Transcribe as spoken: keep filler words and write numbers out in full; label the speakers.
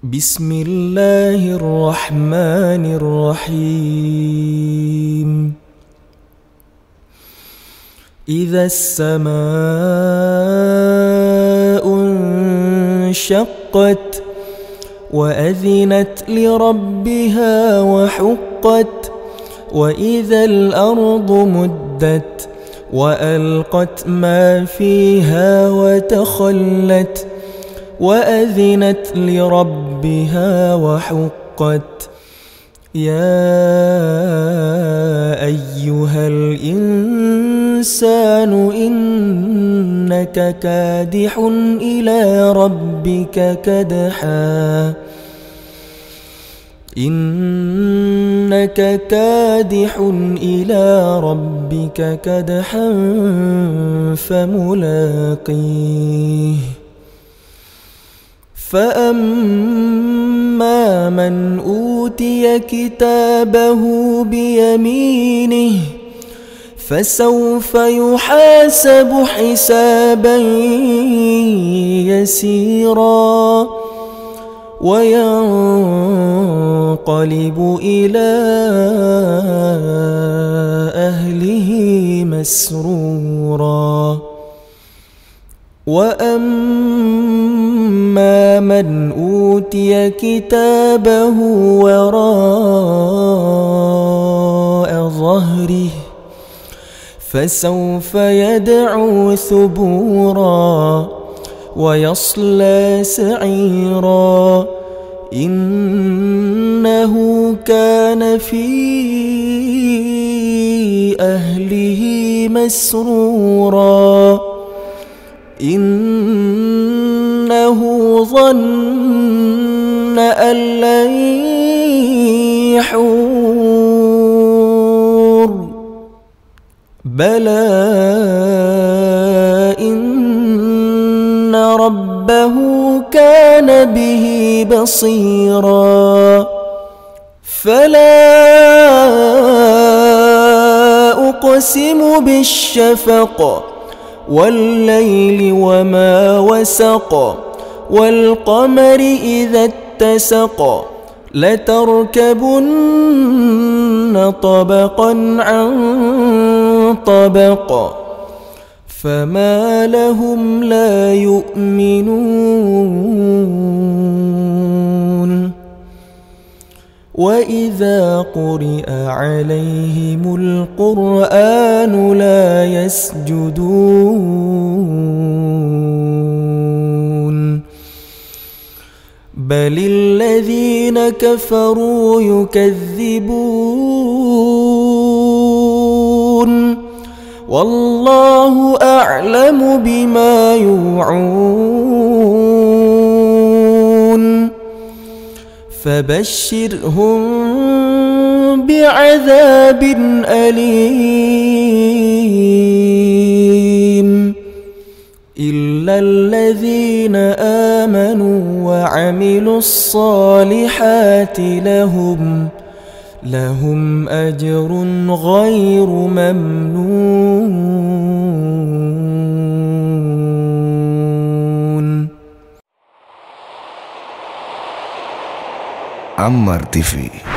Speaker 1: بسم الله الرحمن الرحيم. إذا السماء انشقت وأذنت لربها وحقت وإذا الأرض مدت وألقت ما فيها وتخلت وأذنت لربها وحقت. يا أيها الإنسان إنك كادح إلى ربك كدحا إنك كادح إلى ربك كدحا فملاقيه. فأما من أوتي كتابه بيمينه فسوف يحاسب حسابا يسيرا وينقلب إلى أهله مسرورا. وأما من أوتي كتابه وراء ظهره فسوف يدعو ثبورا ويصلى سعيرا إنه كان في أهله مسرورا إنه ظن أن لن يحور بلى إن ربه كان به بصيرا. فلا أقسم بالشفق والليل وما وسق والقمر إذا اتسق لتركبن طبقا عن طبق فما لهم لا يؤمنون. وإذا قرئ عليهم القرآن لا يسجدون بل الذين كفروا يكذبون والله أعلم بما يوعون. فبشرهم بعذاب أليم إلا الذين آمنوا وعملوا الصالحات لهم لهم أجر غير ممنون.
Speaker 2: Ammar T V.